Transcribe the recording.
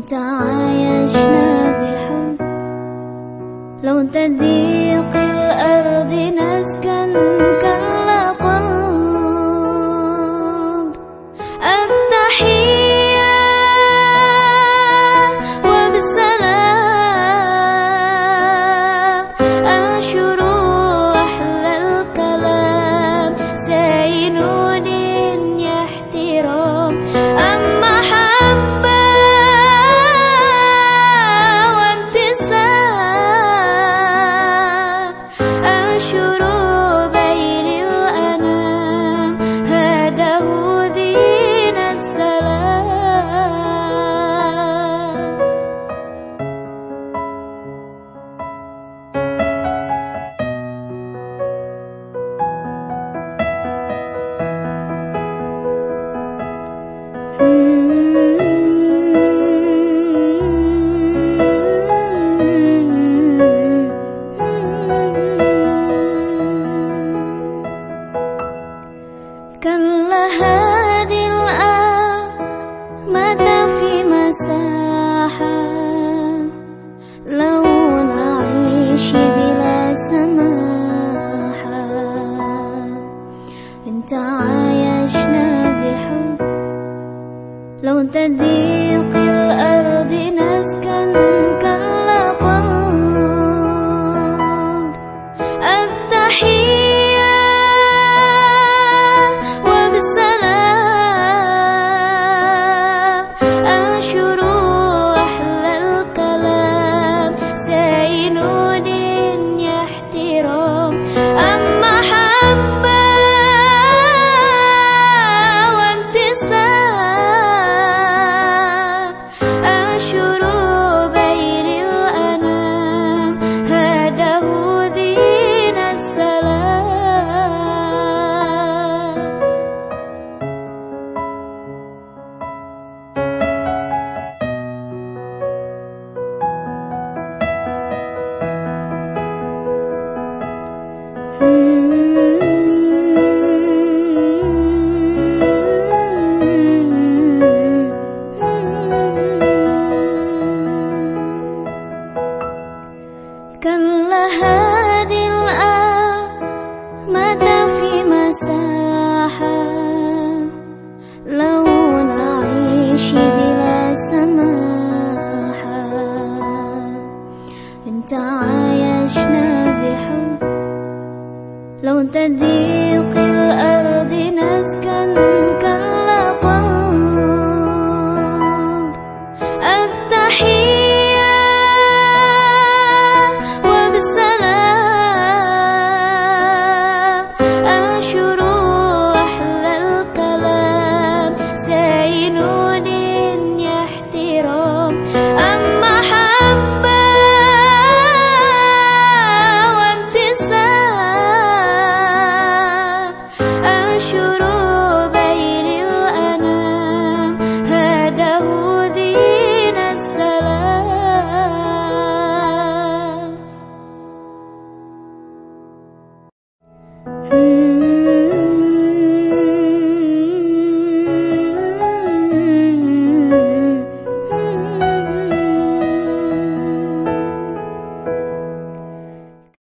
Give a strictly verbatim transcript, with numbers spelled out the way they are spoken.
تعايشنا بحب. لو تضيق الأرض نسكن كاللقب. التحية وبالسلام أنشر أحلى الكلام. سينود يحترام أما محبة وامتثال. أنشر بين الأنام هذا هو دين السلام. كلا هذه الآن متى في مساحة. لو نعيش بلا سماحة. إن تعايشنا بحب. لو تضيق الأرض نسكن كاللقب. التحية وبالسلام أنشر أحلى الكلام. سينود يحترام أما محبة وامتثال. أنشر بين الأنام هذا هو دين السلام. كلا هذه الآن متى في مساحة. لو نعيش بلا سماحة. إن تعايشنا بحب. لو تضيق الأرض نسكن